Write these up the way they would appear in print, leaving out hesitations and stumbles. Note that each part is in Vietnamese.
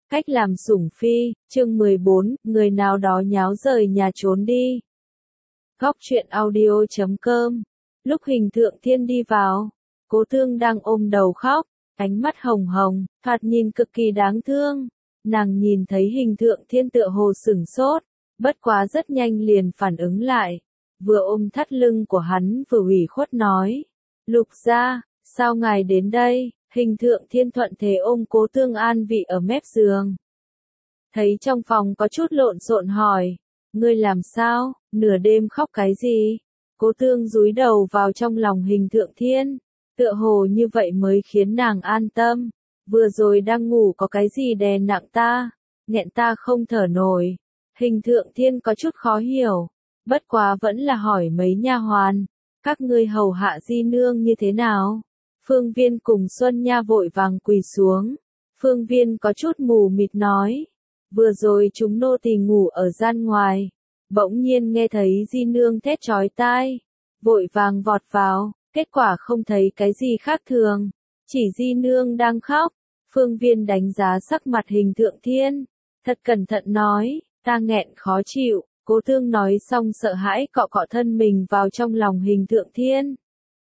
Cách làm sủng phi, chương 14, người nào đó nháo rời nhà trốn đi. Góc truyện audio.com. Lúc Hình Thượng Thiên đi vào, Cố Thương đang ôm đầu khóc, ánh mắt hồng hồng, thoạt nhìn cực kỳ đáng thương. Nàng nhìn thấy Hình Thượng Thiên tựa hồ sửng sốt, bất quá rất nhanh liền phản ứng lại. Vừa ôm thắt lưng của hắn vừa ủy khuất nói. Lục gia, sao ngài đến đây? Hình Thượng Thiên thuận thế ôm Cố Thương an vị ở mép giường. Thấy trong phòng có chút lộn xộn hỏi. Ngươi làm sao, nửa đêm khóc cái gì? Cố Thương dúi đầu vào trong lòng Hình Thượng Thiên. Tựa hồ như vậy mới khiến nàng an tâm. Vừa rồi đang ngủ có cái gì đè nặng ta, nghẹn ta không thở nổi. Hình Thượng Thiên có chút khó hiểu. Bất quá vẫn là hỏi mấy nha hoàn. Các ngươi hầu hạ di nương như thế nào? Phương Viên cùng Xuân Nha vội vàng quỳ xuống. Phương Viên có chút mù mịt nói. Vừa rồi chúng nô tỳ ngủ ở gian ngoài. Bỗng nhiên nghe thấy di nương thét chói tai. Vội vàng vọt vào, kết quả không thấy cái gì khác thường. Chỉ di nương đang khóc. Phương Viên đánh giá sắc mặt Hình Thượng Thiên. Thật cẩn thận nói, ta nghẹn khó chịu. Cố Thương nói xong sợ hãi cọ cọ thân mình vào trong lòng Hình Thượng Thiên.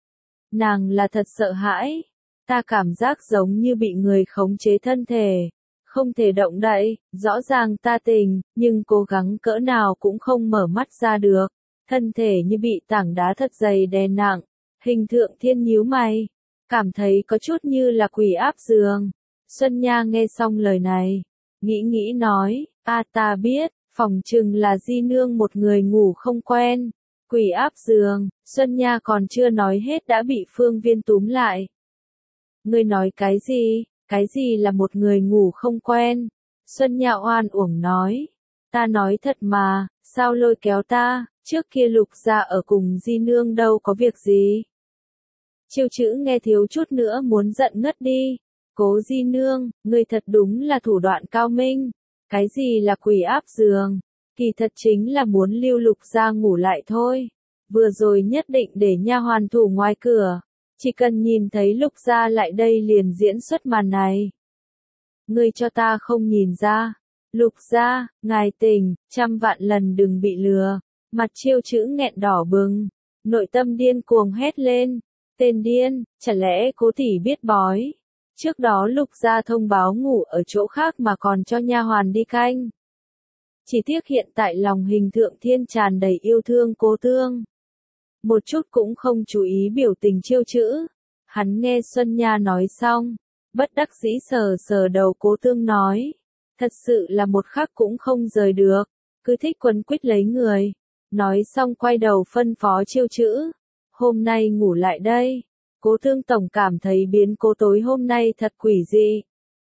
Nàng là thật sợ hãi, ta cảm giác giống như bị người khống chế thân thể, không thể động đậy, rõ ràng ta tỉnh, nhưng cố gắng cỡ nào cũng không mở mắt ra được, thân thể như bị tảng đá thật dày đè nặng. Hình Thượng Thiên nhíu mày, cảm thấy có chút như là quỷ áp giường. Xuân Nha nghe xong lời này, nghĩ nói, ta biết, phỏng chừng là di nương một người ngủ không quen. Quỷ áp giường, Xuân Nha còn chưa nói hết đã bị Phương Viên túm lại. Ngươi nói cái gì là một người ngủ không quen? Xuân Nha oan uổng nói. Ta nói thật mà, sao lôi kéo ta, trước kia Lục gia ở cùng di nương đâu có việc gì. Chiêu chữ nghe thiếu chút nữa muốn giận ngất đi. Cố di nương, ngươi thật đúng là thủ đoạn cao minh. Cái gì là quỷ áp giường? Kỳ thật chính là muốn lưu Lục gia ngủ lại thôi. Vừa rồi nhất định để nha hoàn thủ ngoài cửa. Chỉ cần nhìn thấy Lục gia lại đây liền diễn xuất màn này. Ngươi cho ta không nhìn ra. Lục gia, ngài tỉnh, trăm vạn lần đừng bị lừa. Mặt Chiêu chữ nghẹn đỏ bừng. Nội tâm điên cuồng hét lên. Tên điên, chả lẽ cố tỷ biết bói. Trước đó Lục gia thông báo ngủ ở chỗ khác mà còn cho nha hoàn đi canh. Chỉ tiếc hiện tại lòng Hình Thượng Thiên tràn đầy yêu thương Cố Thương. Một chút cũng không chú ý biểu tình Chiêu chữ. Hắn nghe Xuân Nha nói xong, bất đắc dĩ sờ sờ đầu Cố Thương nói. Thật sự là một khắc cũng không rời được, cứ thích quấn quýt lấy người. Nói xong quay đầu phân phó Chiêu chữ. Hôm nay ngủ lại đây. Cố Thương tổng cảm thấy biến cố tối hôm nay thật quỷ dị.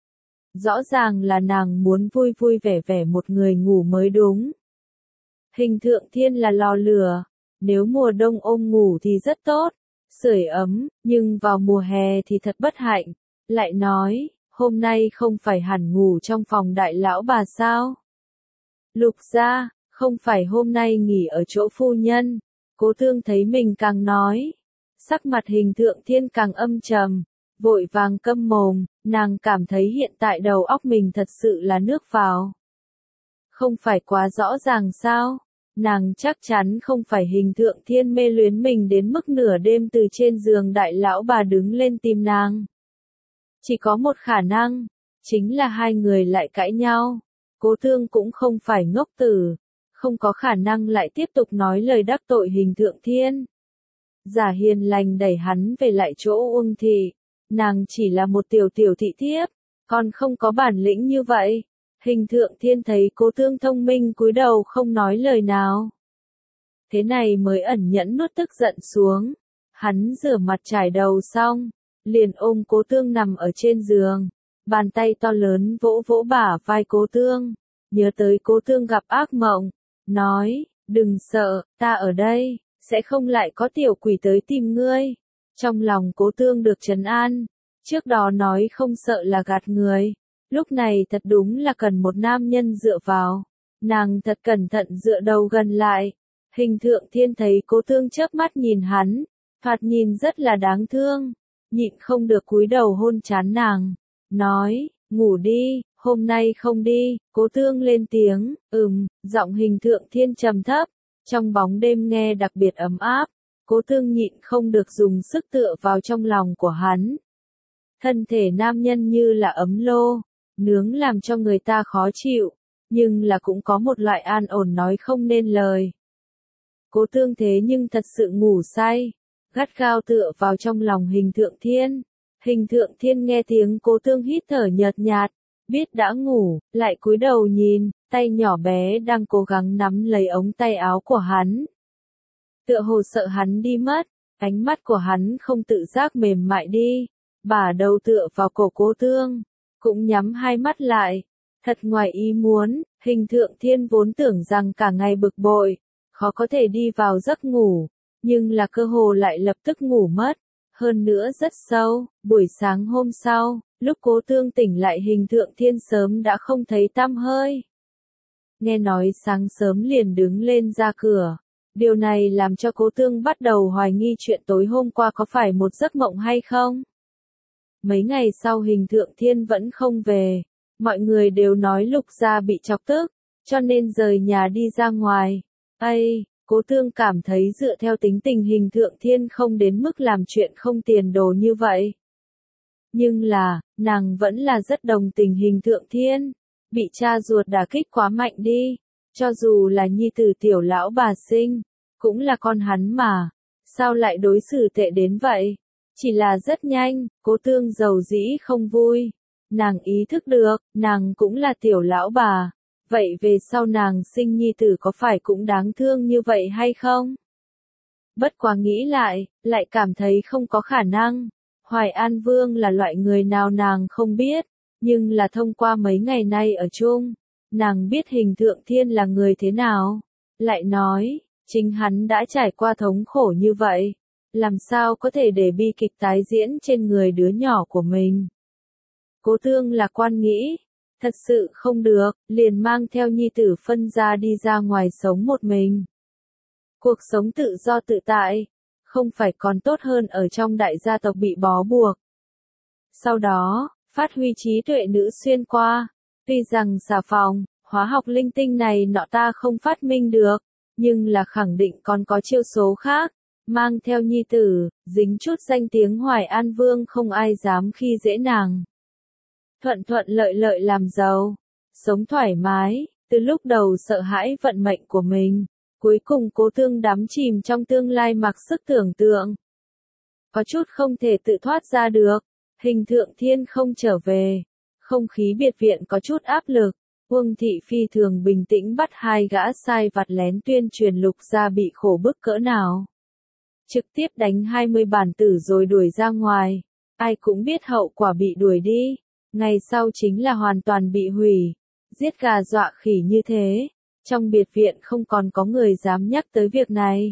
Rõ ràng là nàng muốn vui vui vẻ vẻ một người ngủ mới đúng. Hình Thượng Thiên là lò lửa, nếu mùa đông ôm ngủ thì rất tốt, sưởi ấm, nhưng vào mùa hè thì thật bất hạnh. Lại nói, hôm nay không phải hẳn ngủ trong phòng đại lão bà sao? Lục gia, không phải hôm nay nghỉ ở chỗ phu nhân. Cố Thương thấy mình càng nói, sắc mặt Hình Thượng Thiên càng âm trầm. Vội vàng câm mồm, nàng cảm thấy hiện tại đầu óc mình thật sự là nước vào. Không phải quá rõ ràng sao? Nàng chắc chắn không phải Hình Thượng Thiên mê luyến mình đến mức nửa đêm từ trên giường đại lão bà đứng lên tìm nàng. Chỉ có một khả năng, chính là hai người lại cãi nhau. Cố Thương cũng không phải ngốc tử, không có khả năng lại tiếp tục nói lời đắc tội Hình Thượng Thiên. Giả hiền lành đẩy hắn về lại chỗ Uông thị. Nàng chỉ là một tiểu thị thiếp, còn không có bản lĩnh như vậy. Hình Thượng Thiên thấy Cố Thương thông minh cúi đầu không nói lời nào. Thế này mới ẩn nhẫn nuốt tức giận xuống. Hắn rửa mặt trải đầu xong, liền ôm Cố Thương nằm ở trên giường. Bàn tay to lớn vỗ vỗ bả vai Cố Thương. Nhớ tới Cố Thương gặp ác mộng. Nói, đừng sợ, ta ở đây, sẽ không lại có tiểu quỷ tới tìm ngươi. Trong lòng Cố Thương được trấn an, trước đó nói không sợ là gạt người, lúc này thật đúng là cần một nam nhân dựa vào. Nàng thật cẩn thận dựa đầu gần lại. Hình Thượng Thiên thấy Cố Thương chớp mắt nhìn hắn, thoạt nhìn rất là đáng thương, nhịn không được cúi đầu hôn trán nàng, nói, ngủ đi, Hôm nay không đi, Cố Tương lên tiếng, giọng Hình Thượng Thiên trầm thấp, trong bóng đêm nghe đặc biệt ấm áp. Cố Tương nhịn không được dùng sức tựa vào trong lòng của hắn. Thân thể nam nhân như là ấm lô, nướng làm cho người ta khó chịu, nhưng là cũng có một loại an ổn nói không nên lời. Cố Tương thế nhưng thật sự ngủ say, gắt gao tựa vào trong lòng Hình Thượng Thiên. Hình Thượng Thiên nghe tiếng Cố Tương hít thở nhợt nhạt, biết đã ngủ, lại cúi đầu nhìn, tay nhỏ bé đang cố gắng nắm lấy ống tay áo của hắn. Tựa hồ sợ hắn đi mất, ánh mắt của hắn không tự giác mềm mại đi, bả đầu tựa vào cổ Cố Tương, cũng nhắm hai mắt lại. Thật ngoài ý muốn, Hình Thượng Thiên vốn tưởng rằng cả ngày bực bội, khó có thể đi vào giấc ngủ, nhưng là cơ hồ lại lập tức ngủ mất, hơn nữa rất sâu. Buổi sáng hôm sau, lúc Cố Tương tỉnh lại Hình Thượng Thiên sớm đã không thấy tăm hơi. Nghe nói sáng sớm liền đứng lên ra cửa, điều này làm cho Cố Tương bắt đầu hoài nghi chuyện tối hôm qua có phải một giấc mộng hay không. Mấy ngày sau Hình Thượng Thiên vẫn không về, mọi người đều nói Lục gia bị chọc tức, cho nên rời nhà đi ra ngoài. Cố Tương cảm thấy dựa theo tính tình Hình Thượng Thiên không đến mức làm chuyện không tiền đồ như vậy. Nhưng là, nàng vẫn là rất đồng tình Hình Thượng Thiên, bị cha ruột đả kích quá mạnh đi, cho dù là nhi tử tiểu lão bà sinh, cũng là con hắn mà, sao lại đối xử tệ đến vậy? Chỉ là rất nhanh, Cố Tương giàu dĩ không vui, nàng ý thức được, nàng cũng là tiểu lão bà. Vậy về sau nàng sinh nhi tử có phải cũng đáng thương như vậy hay không? Bất quá nghĩ lại cảm thấy không có khả năng. Hoài An Vương là loại người nào nàng không biết, nhưng là thông qua mấy ngày nay ở chung, nàng biết Hình Thượng Thiên là người thế nào. Lại nói, chính hắn đã trải qua thống khổ như vậy, làm sao có thể để bi kịch tái diễn trên người đứa nhỏ của mình. Cố Tương lạc quan nghĩ, thật sự không được, liền mang theo nhi tử phân ra đi ra ngoài sống một mình. Cuộc sống tự do tự tại, không phải còn tốt hơn ở trong đại gia tộc bị bó buộc. Sau đó, phát huy trí tuệ nữ xuyên qua, tuy rằng xà phòng, hóa học linh tinh này nọ ta không phát minh được, nhưng là khẳng định còn có chiêu số khác, mang theo nhi tử, dính chút danh tiếng Hoài An Vương không ai dám khi dễ nàng. Thuận thuận lợi lợi làm giàu, sống thoải mái, từ lúc đầu sợ hãi vận mệnh của mình, cuối cùng Cố Tương đắm chìm trong tương lai mặc sức tưởng tượng. Có chút không thể tự thoát ra được, Hình Thượng Thiên không trở về, không khí biệt viện có chút áp lực, Uông Thị phi thường bình tĩnh bắt hai gã sai vặt lén tuyên truyền Lục gia bị khổ bức cỡ nào. Trực tiếp đánh 20 bản tử rồi đuổi ra ngoài, ai cũng biết hậu quả bị đuổi đi. Ngày sau chính là hoàn toàn bị hủy, giết gà dọa khỉ như thế, trong biệt viện không còn có người dám nhắc tới việc này.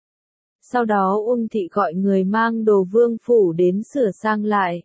Sau đó Uông Thị gọi người mang đồ Vương phủ đến sửa sang lại.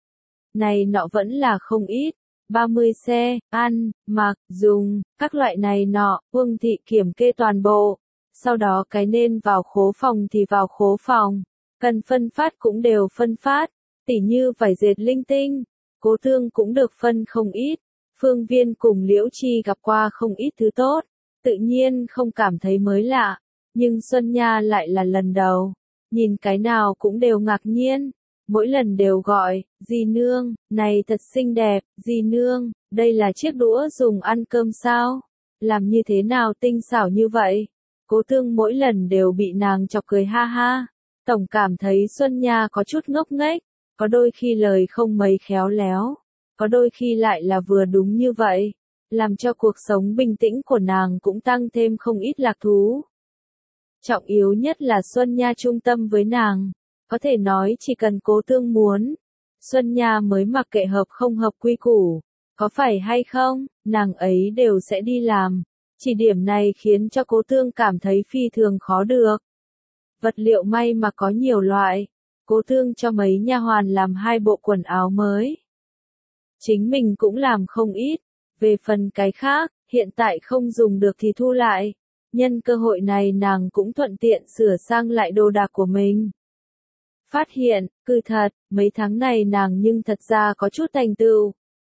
Này nọ vẫn là không ít, 30 xe, ăn, mặc, dùng, các loại này nọ, Uông Thị kiểm kê toàn bộ. Sau đó cái nên vào khố phòng thì vào khố phòng, cần phân phát cũng đều phân phát, tỉ như vải dệt linh tinh. Cố Tương cũng được phân không ít, Phương Viên cùng Liễu Chi gặp qua không ít thứ tốt, tự nhiên không cảm thấy mới lạ, nhưng Xuân Nha lại là lần đầu, nhìn cái nào cũng đều ngạc nhiên, mỗi lần đều gọi, dì nương, này thật xinh đẹp, dì nương, đây là chiếc đũa dùng ăn cơm sao, làm như thế nào tinh xảo như vậy. Cố Tương mỗi lần đều bị nàng chọc cười ha ha, tổng cảm thấy Xuân Nha có chút ngốc nghếch. Có đôi khi lời không mấy khéo léo, có đôi khi lại là vừa đúng như vậy, làm cho cuộc sống bình tĩnh của nàng cũng tăng thêm không ít lạc thú. Trọng yếu nhất là Xuân Nha trung tâm với nàng, có thể nói chỉ cần Cố Tương muốn, Xuân Nha mới mặc kệ hợp không hợp quy củ, có phải hay không, nàng ấy đều sẽ đi làm, chỉ điểm này khiến cho Cố Tương cảm thấy phi thường khó được. Vật liệu may mà có nhiều loại. Cố Tương cho mấy nha hoàn làm 2 bộ quần áo mới. Chính mình cũng làm không ít, về phần cái khác, hiện tại không dùng được thì thu lại. Nhân cơ hội này nàng cũng thuận tiện sửa sang lại đồ đạc của mình. Phát hiện, cứ thật, mấy tháng này nàng nhưng thật ra có chút thành tựu.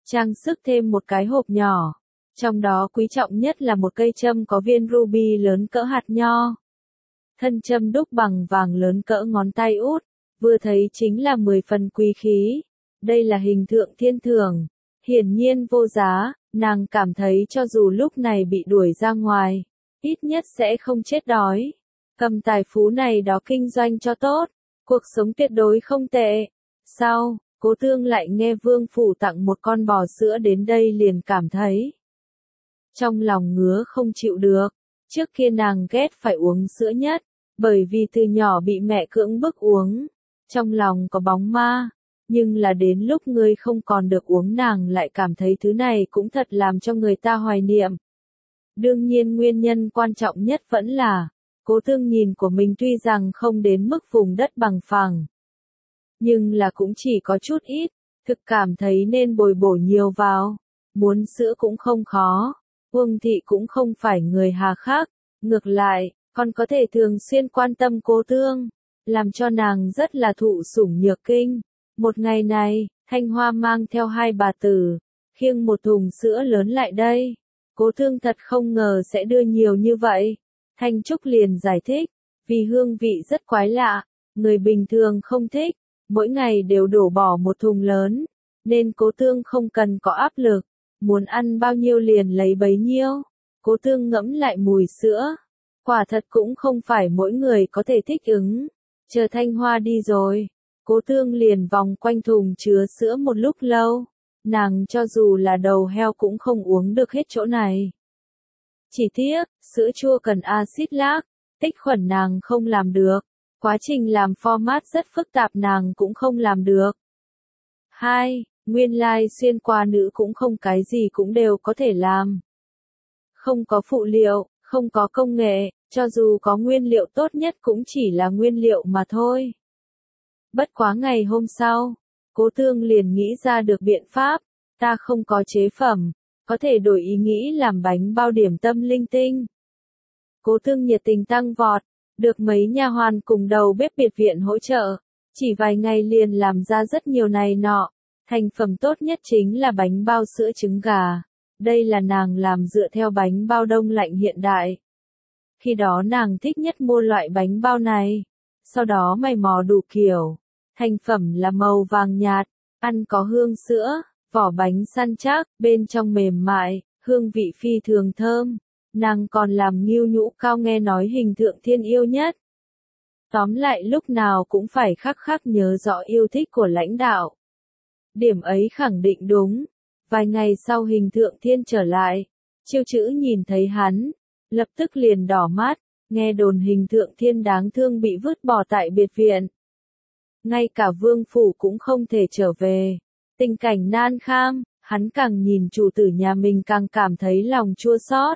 trang sức thêm một cái hộp nhỏ. Trong đó quý trọng nhất là một cây châm có viên ruby lớn cỡ hạt nho. Thân châm đúc bằng vàng lớn cỡ ngón tay út, vừa thấy chính là 10 phần quý khí. Đây là hình thượng thiên thưởng, hiển nhiên vô giá, nàng cảm thấy cho dù lúc này bị đuổi ra ngoài, ít nhất sẽ không chết đói. Cầm tài phú này đó kinh doanh cho tốt, cuộc sống tuyệt đối không tệ. Sau, Cố Tương lại nghe Vương Phủ tặng một con bò sữa đến đây liền cảm thấy trong lòng ngứa không chịu được. Trước kia nàng ghét phải uống sữa nhất, bởi vì từ nhỏ bị mẹ cưỡng bức uống, trong lòng có bóng ma. Nhưng là đến lúc ngươi không còn được uống nàng lại cảm thấy thứ này cũng thật làm cho người ta hoài niệm. Đương nhiên nguyên nhân quan trọng nhất vẫn là, Cố Tương nhìn của mình tuy rằng không đến mức vùng đất bằng phẳng, nhưng là cũng chỉ có chút ít, thực cảm thấy nên bồi bổ nhiều vào. Muốn sữa cũng không khó, Uông Thị cũng không phải người hà khắc, ngược lại, còn có thể thường xuyên quan tâm Cố Tương, làm cho nàng rất là thụ sủng nhược kinh. Một ngày này, Thanh Hoa mang theo hai bà tử, khiêng một thùng sữa lớn lại đây. Cố Tương thật không ngờ sẽ đưa nhiều như vậy. Thanh Trúc liền giải thích, vì hương vị rất quái lạ, người bình thường không thích, mỗi ngày đều đổ bỏ một thùng lớn, nên Cố Tương không cần có áp lực, muốn ăn bao nhiêu liền lấy bấy nhiêu. Cố Tương ngẫm lại mùi sữa, quả thật cũng không phải mỗi người có thể thích ứng. Chờ Thanh Hoa đi rồi, Cố Tương liền vòng quanh thùng chứa sữa một lúc lâu, nàng cho dù là đầu heo cũng không uống được hết chỗ này. Chỉ tiếc, sữa chua cần axit lác, tích khuẩn nàng không làm được, quá trình làm format rất phức tạp nàng cũng không làm được. 2. Nguyên lai xuyên qua nữ cũng không cái gì cũng đều có thể làm. Không có phụ liệu, không có công nghệ, cho dù có nguyên liệu tốt nhất cũng chỉ là nguyên liệu mà thôi. Bất quá ngày hôm sau, Cố Tương liền nghĩ ra được biện pháp, ta không có chế phẩm, có thể đổi ý nghĩ làm bánh bao điểm tâm linh tinh. Cố Tương nhiệt tình tăng vọt, được mấy nha hoàn cùng đầu bếp biệt viện hỗ trợ, chỉ vài ngày liền làm ra rất nhiều này nọ. Thành phẩm tốt nhất chính là bánh bao sữa trứng gà. Đây là nàng làm dựa theo bánh bao đông lạnh hiện đại. Khi đó nàng thích nhất mua loại bánh bao này. Sau đó mày mò đủ kiểu. Thành phẩm là màu vàng nhạt, ăn có hương sữa, vỏ bánh săn chắc, bên trong mềm mại, hương vị phi thường thơm. Nàng còn làm nghêu nhũ cao nghe nói hình thượng thiên yêu nhất. Tóm lại lúc nào cũng phải khắc khắc nhớ rõ yêu thích của lãnh đạo. Điểm ấy khẳng định đúng. Vài ngày sau hình thượng thiên trở lại, Chiêu Chữ nhìn thấy hắn, lập tức liền đỏ mắt, nghe đồn hình thượng thiên đáng thương bị vứt bỏ tại biệt viện. Ngay cả Vương Phủ cũng không thể trở về. Tình cảnh nan kham, hắn càng nhìn chủ tử nhà mình càng cảm thấy lòng chua xót.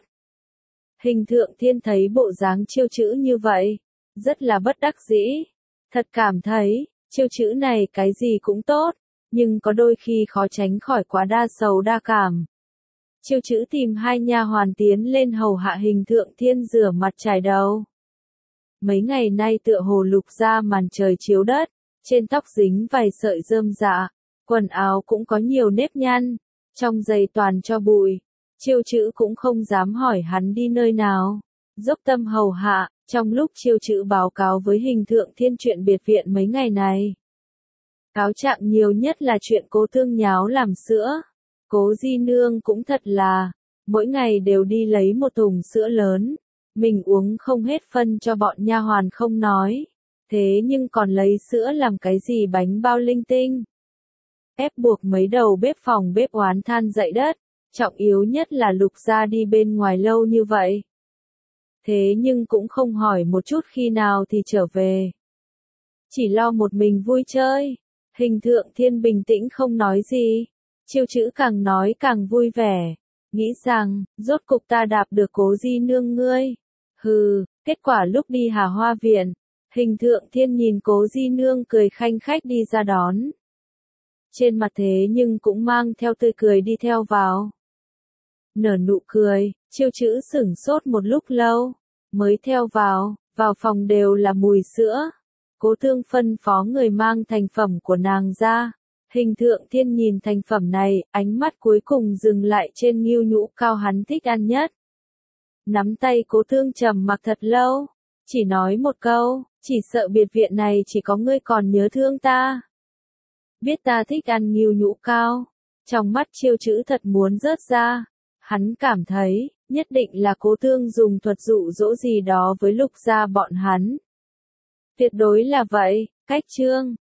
Hình thượng thiên thấy bộ dáng Chiêu Chữ như vậy, rất là bất đắc dĩ. Thật cảm thấy, Chiêu Chữ này cái gì cũng tốt, nhưng có đôi khi khó tránh khỏi quá đa sầu đa cảm. Chiêu Chữ tìm hai nha hoàn tiến lên hầu hạ hình thượng thiên rửa mặt chải đầu. Mấy ngày nay tựa hồ lục ra màn trời chiếu đất, trên tóc dính vài sợi rơm rạ, quần áo cũng có nhiều nếp nhăn, trong giày toàn cho bụi. Chiêu Chữ cũng không dám hỏi hắn đi nơi nào, dốc tâm hầu hạ, trong lúc Chiêu Chữ báo cáo với hình thượng thiên chuyện biệt viện mấy ngày này. Cáo trạng nhiều nhất là chuyện Cố Tương nháo làm sữa. Cố Di Nương cũng thật là, mỗi ngày đều đi lấy một thùng sữa lớn, mình uống không hết phân cho bọn nha hoàn không nói, thế nhưng còn lấy sữa làm cái gì bánh bao linh tinh. Ép buộc mấy đầu bếp phòng bếp oán than dậy đất, trọng yếu nhất là Lục gia đi bên ngoài lâu như vậy. Thế nhưng cũng không hỏi một chút khi nào thì trở về. Chỉ lo một mình vui chơi. Hình thượng thiên bình tĩnh không nói gì. Chiêu Chữ càng nói càng vui vẻ. Nghĩ rằng, rốt cục ta đạp được Cố Di Nương ngươi. Hừ, kết quả lúc đi Hà Hoa Viện, hình thượng thiên nhìn Cố Di Nương cười khanh khách đi ra đón. Trên mặt thế nhưng cũng mang theo tươi cười đi theo vào. Nở nụ cười, Chiêu Chữ sửng sốt một lúc lâu, mới theo vào phòng đều là mùi sữa. Cố Tương phân phó người mang thành phẩm của nàng ra. Hình Thượng Thiên nhìn thành phẩm này, ánh mắt cuối cùng dừng lại trên ngưu nhũ cao hắn thích ăn nhất. Nắm tay Cố Thương trầm mặc thật lâu, chỉ nói một câu, chỉ sợ biệt viện này chỉ có ngươi còn nhớ thương ta. Biết ta thích ăn ngưu nhũ cao, trong mắt Chiêu Chữ thật muốn rớt ra, hắn cảm thấy, nhất định là Cố Thương dùng thuật dụ dỗ gì đó với Lục gia bọn hắn. Tuyệt đối là vậy, cách chương